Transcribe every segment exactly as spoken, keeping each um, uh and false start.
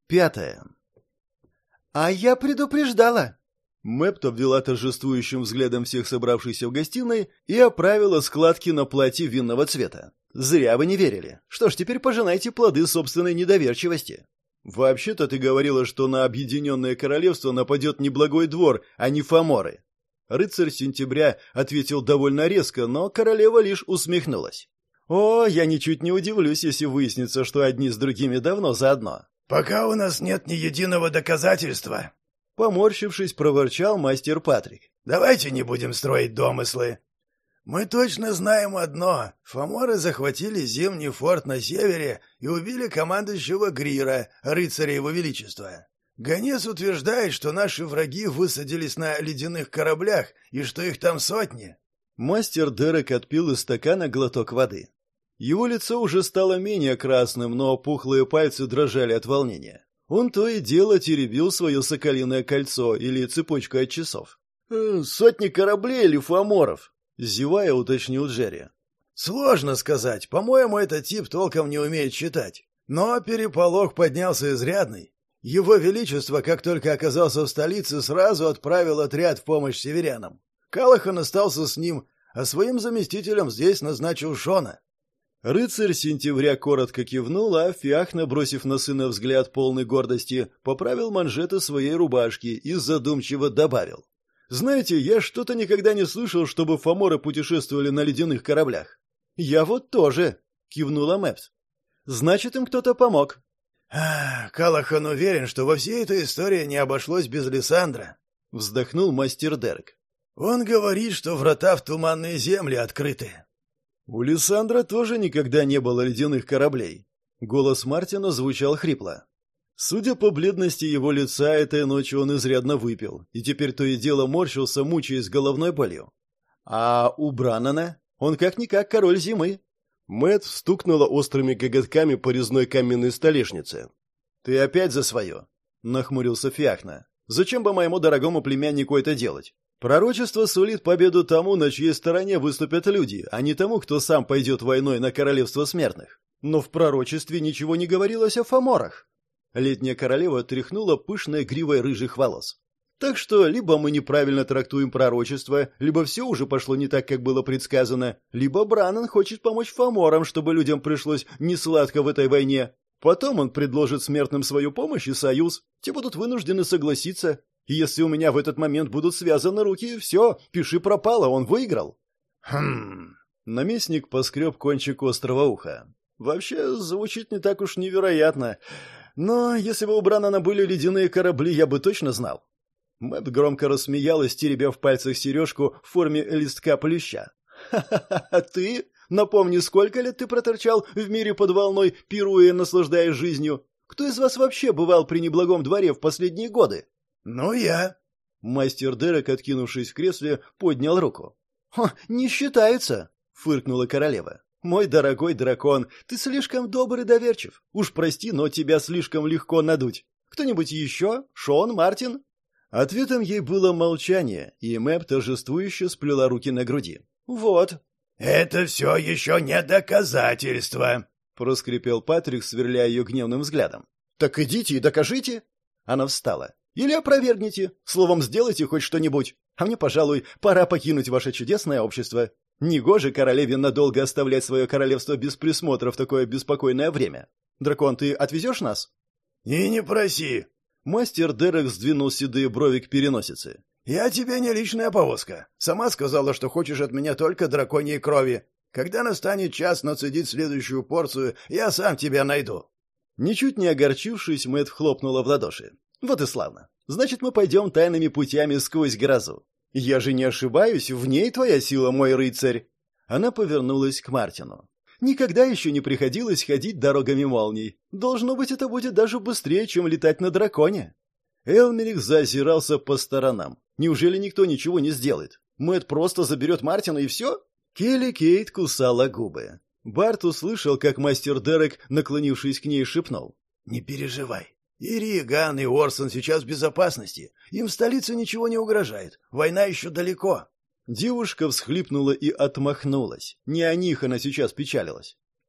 Пятое. «А я предупреждала!» Мэпт обвела торжествующим взглядом всех собравшихся в гостиной и оправила складки на платье винного цвета. «Зря вы не верили. Что ж, теперь пожинайте плоды собственной недоверчивости. Вообще-то ты говорила, что на Объединенное Королевство нападет не Благой Двор, а не Фоморы». Рыцарь Сентября ответил довольно резко, но королева лишь усмехнулась. «О, я ничуть не удивлюсь, если выяснится, что одни с другими давно заодно». «Пока у нас нет ни единого доказательства», — поморщившись, проворчал мастер Патрик. «давайте не будем строить домыслы. Мы точно знаем одно. Фоморы захватили Зимний форт на севере и убили командующего Грира, рыцаря его величества. Гонец утверждает, что наши враги высадились на ледяных кораблях и что их там сотни». Мастер Дерек отпил из стакана глоток воды. Его лицо уже стало менее красным, но пухлые пальцы дрожали от волнения. Он то и дело теребил свое соколиное кольцо или цепочку от часов. «Э, «Сотни кораблей или фоморов?» — зевая уточнил Джерри. «Сложно сказать. По-моему, этот тип толком не умеет читать. Но переполох поднялся изрядный. Его Величество, как только оказался в столице, сразу отправил отряд в помощь северянам. Калахан остался с ним, а своим заместителем здесь назначил Шона». Рыцарь Сентября коротко кивнул, а Фиахна, бросив на сына взгляд полной гордости, поправил манжеты своей рубашки и задумчиво добавил. «Знаете, я что-то никогда не слышал, чтобы фоморы путешествовали на ледяных кораблях». «Я вот тоже», — кивнула Мэпс. «Значит, им кто-то помог». «Ах, Калахан уверен, что во всей этой истории не обошлось без Лиссандра», — вздохнул мастер Дерек. «Он говорит, что врата в туманные земли открыты». «У Лиссандра тоже никогда не было ледяных кораблей». Голос Мартина звучал хрипло. Судя по бледности его лица, этой ночью он изрядно выпил, и теперь то и дело морщился, мучаясь головной болью. «А у Браннана? Он как-никак король зимы». Мэтт стукнула острыми коготками по резной каменной столешнице. «Ты опять за свое?» — нахмурился Фиахна. «Зачем бы моему дорогому племяннику это делать? Пророчество сулит победу тому, на чьей стороне выступят люди, а не тому, кто сам пойдет войной на королевство смертных. Но в пророчестве ничего не говорилось о фоморах». Летняя королева тряхнула пышной гривой рыжих волос. «Так что либо мы неправильно трактуем пророчество, либо все уже пошло не так, как было предсказано, либо Браннан хочет помочь фоморам, чтобы людям пришлось несладко в этой войне. Потом он предложит смертным свою помощь и союз. Те будут вынуждены согласиться. И если у меня в этот момент будут связаны руки, все, пиши пропало, он выиграл». «Хм...» Наместник поскреб кончик острого уха. «Вообще, звучит не так уж невероятно. Но если бы у Браннана были ледяные корабли, я бы точно знал». Мэтт громко рассмеялась, теребя в пальцах сережку в форме листка плюща. «Ха-ха-ха, ты? Напомни, сколько лет ты проторчал в мире под волной, пируя и наслаждаясь жизнью? Кто из вас вообще бывал при неблагом дворе в последние годы?» «Ну, я». Мастер Дерек, откинувшись в кресле, поднял руку. «Не считается», — фыркнула королева. «Мой дорогой дракон, ты слишком добр и доверчив. Уж прости, но тебя слишком легко надуть. Кто-нибудь еще? Шон, Мартин?» Ответом ей было молчание, и Мэп торжествующе сплела руки на груди. «Вот». «Это все еще не доказательство», — проскрипел Патрик, сверляя ее гневным взглядом. «Так идите и докажите». Она встала. «Или опровергните. Словом, сделайте хоть что-нибудь. А мне, пожалуй, пора покинуть ваше чудесное общество. Негоже королеве надолго оставлять свое королевство без присмотра в такое беспокойное время. Дракон, ты отвезешь нас?» «И не проси». Мастер Дерек сдвинул седые брови к переносице. «Я тебе не личная повозка. Сама сказала, что хочешь от меня только драконьей крови. Когда настанет час нацедить следующую порцию, я сам тебя найду». Ничуть не огорчившись, Мэтт хлопнула в ладоши. «Вот и славно. Значит, мы пойдем тайными путями сквозь грозу. Я же не ошибаюсь, в ней твоя сила, мой рыцарь». Она повернулась к Мартину. «Никогда еще не приходилось ходить дорогами молний. Должно быть, это будет даже быстрее, чем летать на драконе». Элмерик заозирался по сторонам. Неужели никто ничего не сделает? Мэтт просто заберет Мартина и все? Келли Кейт кусала губы. Барт услышал, как мастер Дерек, наклонившись к ней, шепнул. «Не переживай. И Риган, и Орсон сейчас в безопасности. Им в столице ничего не угрожает. Война еще далеко». Девушка всхлипнула и отмахнулась. Не о них она сейчас печалилась.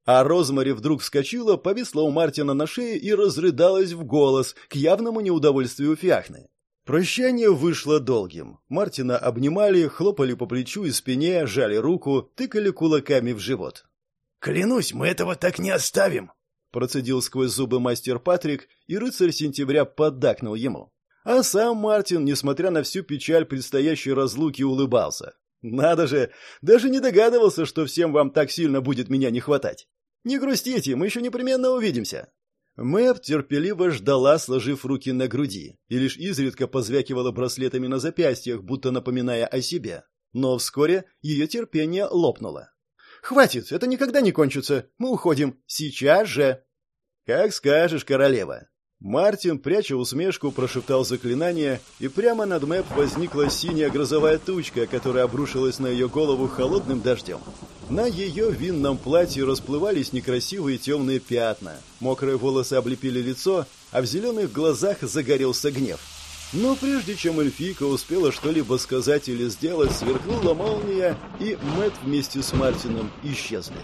А Розмари вдруг вскочила, повисла у Мартина на шее и разрыдалась в голос к явному неудовольствию Фиахны. Прощание вышло долгим. Мартина обнимали, хлопали по плечу и спине, жали руку, тыкали кулаками в живот. «Клянусь, мы этого так не оставим!» Процедил сквозь зубы мастер Патрик, и рыцарь сентября поддакнул ему. А сам Мартин, несмотря на всю печаль предстоящей разлуки, улыбался. «Надо же! Даже не догадывался, что всем вам так сильно будет меня не хватать! Не грустите, мы еще непременно увидимся!» Мэп терпеливо ждала, сложив руки на груди, и лишь изредка позвякивала браслетами на запястьях, будто напоминая о себе. Но вскоре ее терпение лопнуло. «Хватит, это никогда не кончится. Мы уходим. Сейчас же!» «Как скажешь, королева!» Мартин, пряча усмешку, прошептал заклинание, и прямо над Мэп возникла синяя грозовая тучка, которая обрушилась на ее голову холодным дождем. На ее винном платье расплывались некрасивые темные пятна, мокрые волосы облепили лицо, а в зеленых глазах загорелся гнев. Но прежде чем эльфийка успела что-либо сказать или сделать, сверкнула молния, и Мэт вместе с Мартином исчезли.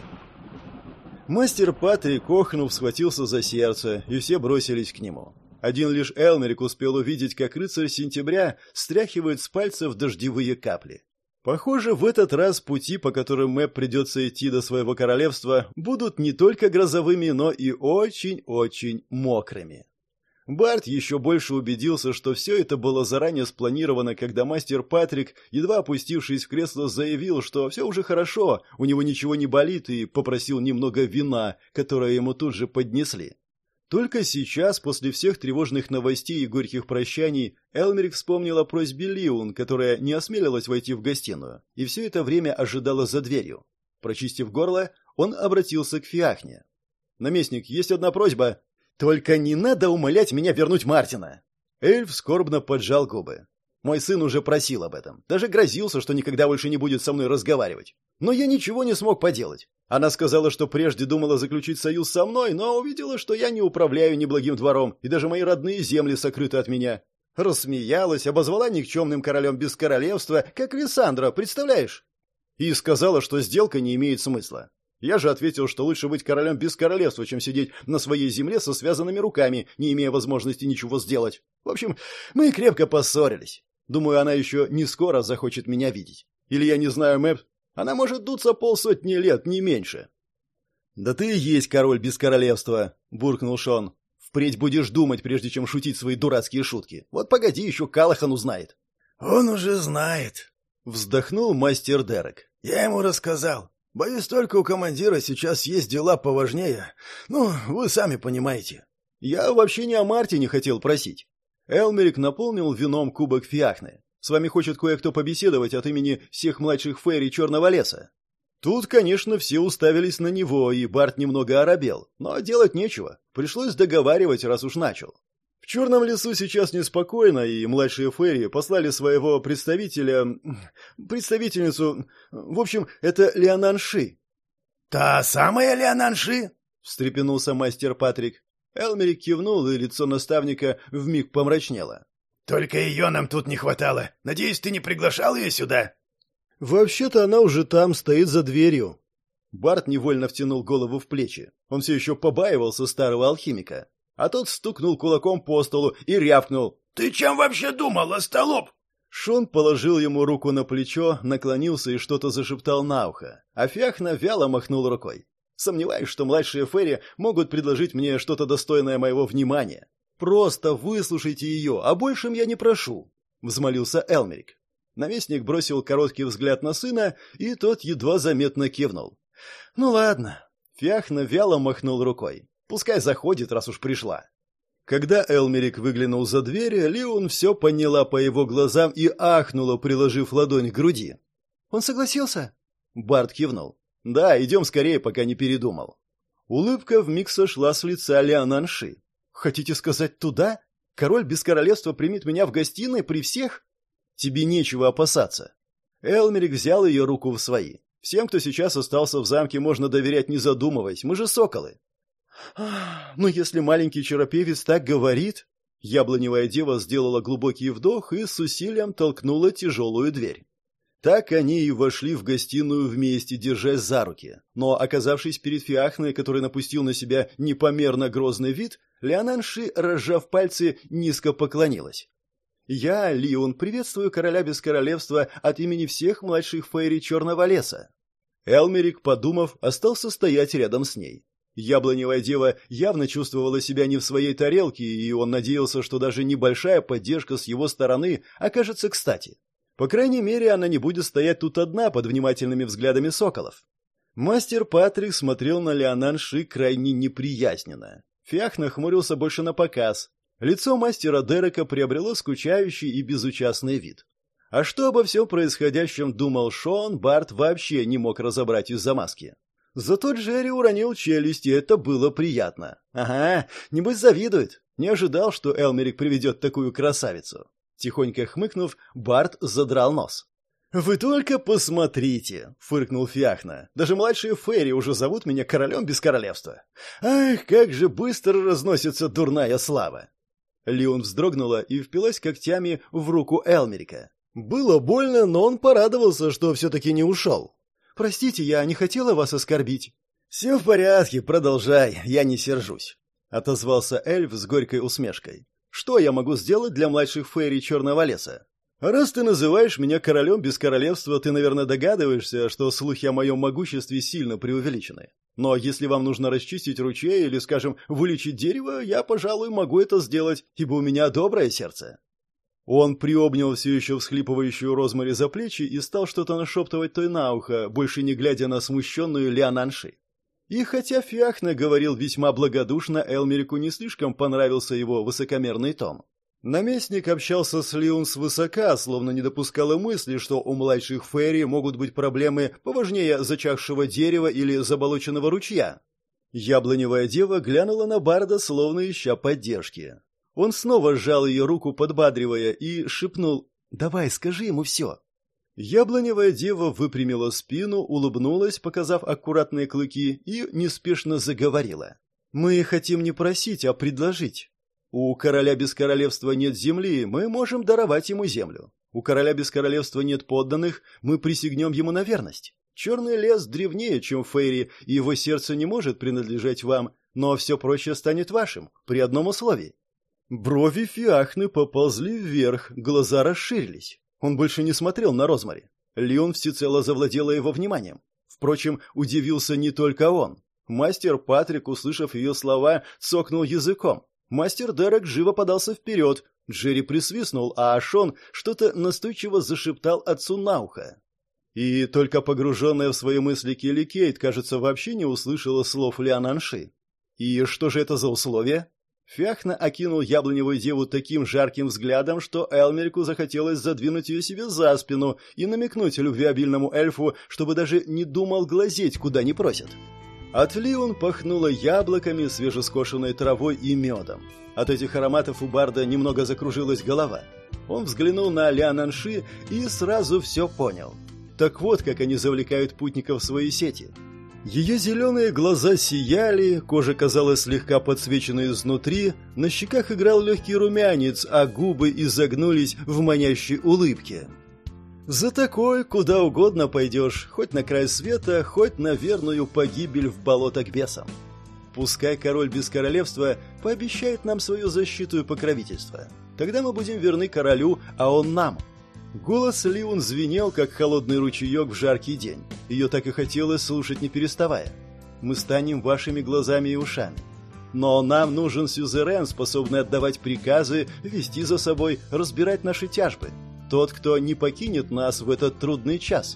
Мастер Патрик, охнув, схватился за сердце, и все бросились к нему. Один лишь Элмерик успел увидеть, как рыцарь сентября стряхивает с пальцев дождевые капли. Похоже, в этот раз пути, по которым Мэп придется идти до своего королевства, будут не только грозовыми, но и очень-очень мокрыми. Барт еще больше убедился, что все это было заранее спланировано, когда мастер Патрик, едва опустившись в кресло, заявил, что все уже хорошо, у него ничего не болит, и попросил немного вина, которое ему тут же поднесли. Только сейчас, после всех тревожных новостей и горьких прощаний, Элмерик вспомнил о просьбе Лиун, которая не осмелилась войти в гостиную, и все это время ожидала за дверью. Прочистив горло, он обратился к Фиахне. «Наместник, есть одна просьба. Только не надо умолять меня вернуть Мартина!» Эльф скорбно поджал губы. «Мой сын уже просил об этом. Даже грозился, что никогда больше не будет со мной разговаривать. Но я ничего не смог поделать. Она сказала, что прежде думала заключить союз со мной, но увидела, что я не управляю неблагим двором, и даже мои родные земли сокрыты от меня. Рассмеялась, обозвала никчемным королем без королевства, как Лиссандра, представляешь? И сказала, что сделка не имеет смысла. Я же ответил, что лучше быть королем без королевства, чем сидеть на своей земле со связанными руками, не имея возможности ничего сделать. В общем, мы крепко поссорились. Думаю, она еще не скоро захочет меня видеть. Или я не знаю, Мэп, она может дуться полсотни лет, не меньше». «Да ты и есть король без королевства», — буркнул Шон. «Впредь будешь думать, прежде чем шутить свои дурацкие шутки. Вот погоди, еще Калахан узнает». «Он уже знает», — вздохнул мастер Дерек. «Я ему рассказал. Боюсь, только у командира сейчас есть дела поважнее. Ну, вы сами понимаете». «Я вообще не о Мартине хотел просить». Элмерик наполнил вином кубок Фиахны. «С вами хочет кое-кто побеседовать от имени всех младших фейри Черного леса». Тут, конечно, все уставились на него, и Барт немного оробел. Но делать нечего. Пришлось договаривать, раз уж начал. В Черном лесу сейчас неспокойно, и младшие фейри послали своего представителя... представительницу... В общем, это Леонанши. «Та самая Леонанши?» — встрепенулся мастер Патрик. Элмерик кивнул, и лицо наставника вмиг помрачнело. «Только ее нам тут не хватало. Надеюсь, ты не приглашал ее сюда?» «Вообще-то она уже там, стоит за дверью». Барт невольно втянул голову в плечи. Он все еще побаивался старого алхимика. А тот стукнул кулаком по столу и рявкнул. «Ты чем вообще думал, остолоп?» Шон положил ему руку на плечо, наклонился и что-то зашептал на ухо. А Фиахна вяло махнул рукой. «Сомневаюсь, что младшие фейри могут предложить мне что-то достойное моего внимания. Просто выслушайте ее, а большем я не прошу», — взмолился Элмерик. Наместник бросил короткий взгляд на сына, и тот едва заметно кивнул. «Ну ладно». Фиахна вяло махнул рукой. «Пускай заходит, раз уж пришла». Когда Элмерик выглянул за дверь, Лиун все поняла по его глазам и ахнула, приложив ладонь к груди. «Он согласился?» Барт кивнул. «Да, идем скорее, пока не передумал». Улыбка вмиг сошла с лица Леонанши. «Хотите сказать, туда? Король без королевства примет меня в гостиной при всех?» «Тебе нечего опасаться». Элмерик взял ее руку в свои. «Всем, кто сейчас остался в замке, можно доверять, не задумываясь. Мы же соколы». «Но если маленький чаропевец так говорит...» Яблоневая дева сделала глубокий вдох и с усилием толкнула тяжелую дверь. Так они и вошли в гостиную вместе, держась за руки. Но, оказавшись перед Фиахной, который напустил на себя непомерно грозный вид, Лиананши, разжав пальцы, низко поклонилась. «Я, Лион, приветствую короля без королевства от имени всех младших фейри Черного леса». Элмерик, подумав, остался стоять рядом с ней. Яблоневая дева явно чувствовала себя не в своей тарелке, и он надеялся, что даже небольшая поддержка с его стороны окажется кстати. По крайней мере, она не будет стоять тут одна под внимательными взглядами соколов. Мастер Патрик смотрел на Лиананши крайне неприязненно. Фиах нахмурился больше на показ. Лицо мастера Дерека приобрело скучающий и безучастный вид. А что обо всем происходящем думал Шон, Барт вообще не мог разобрать из-за маски. Зато Джерри уронил челюсть, и это было приятно. Ага, небось завидует. Не ожидал, что Элмерик приведет такую красавицу. Тихонько хмыкнув, Барт задрал нос. «Вы только посмотрите!» — фыркнул Фиахна. «Даже младшие фейри уже зовут меня королем без королевства. Ах, как же быстро разносится дурная слава!» Лион вздрогнула и впилась когтями в руку Элмерика. Было больно, но он порадовался, что все-таки не ушел. «Простите, я не хотела вас оскорбить». «Все в порядке, продолжай, я не сержусь», — отозвался эльф с горькой усмешкой. «Что я могу сделать для младших фейри Черного леса? Раз ты называешь меня королем без королевства, ты, наверное, догадываешься, что слухи о моем могуществе сильно преувеличены. Но если вам нужно расчистить ручей или, скажем, вылечить дерево, я, пожалуй, могу это сделать, ибо у меня доброе сердце». Он приобнял все еще всхлипывающую Розмари за плечи и стал что-то нашептывать той на ухо, больше не глядя на смущенную Лиананши. И хотя Фиахна говорил весьма благодушно, Элмерику не слишком понравился его высокомерный тон. Наместник общался с Лиун свысока, словно не допускал и мысли, что у младших фейри могут быть проблемы поважнее зачахшего дерева или заболоченного ручья. Яблоневая дева глянула на Барда, словно ища поддержки. Он снова сжал ее руку, подбадривая, и шепнул: «Давай, скажи ему все». Яблоневая дева выпрямила спину, улыбнулась, показав аккуратные клыки, и неспешно заговорила. «Мы хотим не просить, а предложить. У короля без королевства нет земли, мы можем даровать ему землю. У короля без королевства нет подданных, мы присягнем ему на верность. Черный лес древнее, чем Фейри, и его сердце не может принадлежать вам, но все проще станет вашим, при одном условии». Брови Фиахны поползли вверх, глаза расширились. Он больше не смотрел на Розмари. Лион всецело завладела его вниманием. Впрочем, удивился не только он. Мастер Патрик, услышав ее слова, цокнул языком. Мастер Дерек живо подался вперед. Джерри присвистнул, а Шон что-то настойчиво зашептал отцу на ухо. И только погруженная в свои мысли Келли Кейт, кажется, вообще не услышала слов Лиананши. И что же это за условия? Фиахна окинул яблоневую деву таким жарким взглядом, что Элмерику захотелось задвинуть ее себе за спину и намекнуть любвеобильному эльфу, чтобы даже не думал глазеть, куда не просят. От Лион пахнуло яблоками, свежескошенной травой и медом. От этих ароматов у Барда немного закружилась голова. Он взглянул на Лиананши и сразу все понял. Так вот, как они завлекают путников в свои сети. Ее зеленые глаза сияли, кожа казалась слегка подсвеченной изнутри, на щеках играл легкий румянец, а губы изогнулись в манящей улыбке. За такой куда угодно пойдешь, хоть на край света, хоть на верную погибель в болото к бесам. Пускай король без королевства пообещает нам свою защиту и покровительство. Тогда мы будем верны королю, а он нам. Голос Лиун звенел, как холодный ручеек в жаркий день. Ее так и хотелось слушать, не переставая. «Мы станем вашими глазами и ушами. Но нам нужен сюзерен, способный отдавать приказы, вести за собой, разбирать наши тяжбы. Тот, кто не покинет нас в этот трудный час».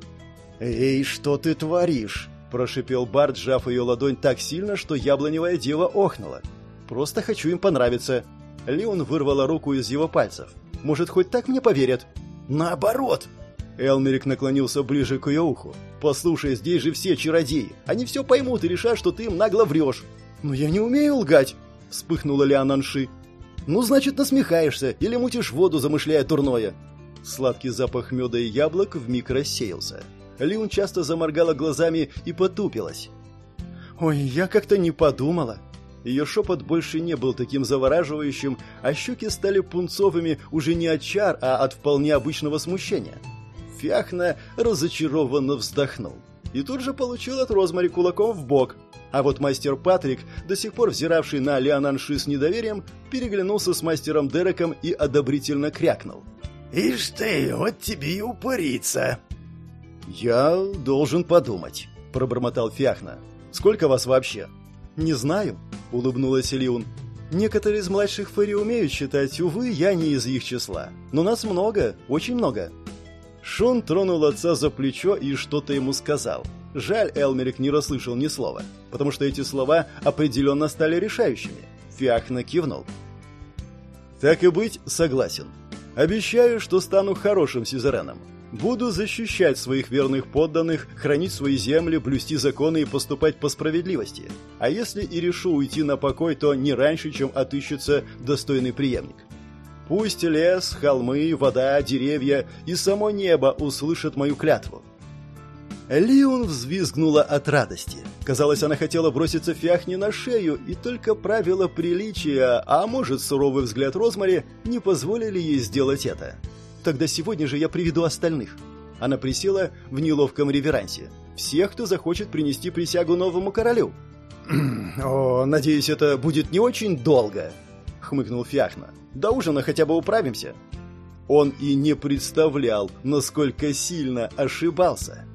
«Эй, что ты творишь?» – прошипел Барт, сжав ее ладонь так сильно, что яблоневая дева охнула. «Просто хочу им понравиться». Лиун вырвала руку из его пальцев. «Может, хоть так мне поверят?» «Наоборот!» Элмерик наклонился ближе к ее уху. «Послушай, здесь же все чародеи. Они все поймут и решат, что ты им нагло врешь». «Но я не умею лгать!» — вспыхнула Лиананши. «Ну, значит, насмехаешься или мутишь воду, замышляя дурное». Сладкий запах меда и яблок вмиг рассеялся. Лиун часто заморгала глазами и потупилась. «Ой, я как-то не подумала». Ее шепот больше не был таким завораживающим, а щеки стали пунцовыми уже не от чар, а от вполне обычного смущения. Фиахна разочарованно вздохнул. И тут же получил от Розмари кулаком в бок. А вот мастер Патрик, до сих пор взиравший на Леонанши с недоверием, переглянулся с мастером Дереком и одобрительно крякнул. «Ишь ты, вот тебе и упырица!» «Я должен подумать», — пробормотал Фиахна. «Сколько вас вообще?» «Не знаю», — улыбнулась Элиун. «Некоторые из младших фэри умеют считать, увы, я не из их числа. Но нас много, очень много». Шон тронул отца за плечо и что-то ему сказал. Жаль, Элмерик не расслышал ни слова, потому что эти слова определенно стали решающими. Фиахна кивнул. «Так и быть, согласен. Обещаю, что стану хорошим сюзереном. Буду защищать своих верных подданных, хранить свои земли, блюсти законы и поступать по справедливости. А если и решу уйти на покой, то не раньше, чем отыщется достойный преемник. Пусть лес, холмы, вода, деревья и само небо услышат мою клятву». Лиун взвизгнула от радости. Казалось, она хотела броситься Фиахне на шею, и только правила приличия, а может, суровый взгляд Розмари, не позволили ей сделать это. «Тогда сегодня же я приведу остальных». Она присела в неловком реверансе. «Всех, кто захочет принести присягу новому королю». «О, надеюсь, это будет не очень долго», — хмыкнул Фиахна. «До ужина хотя бы управимся». Он и не представлял, насколько сильно ошибался.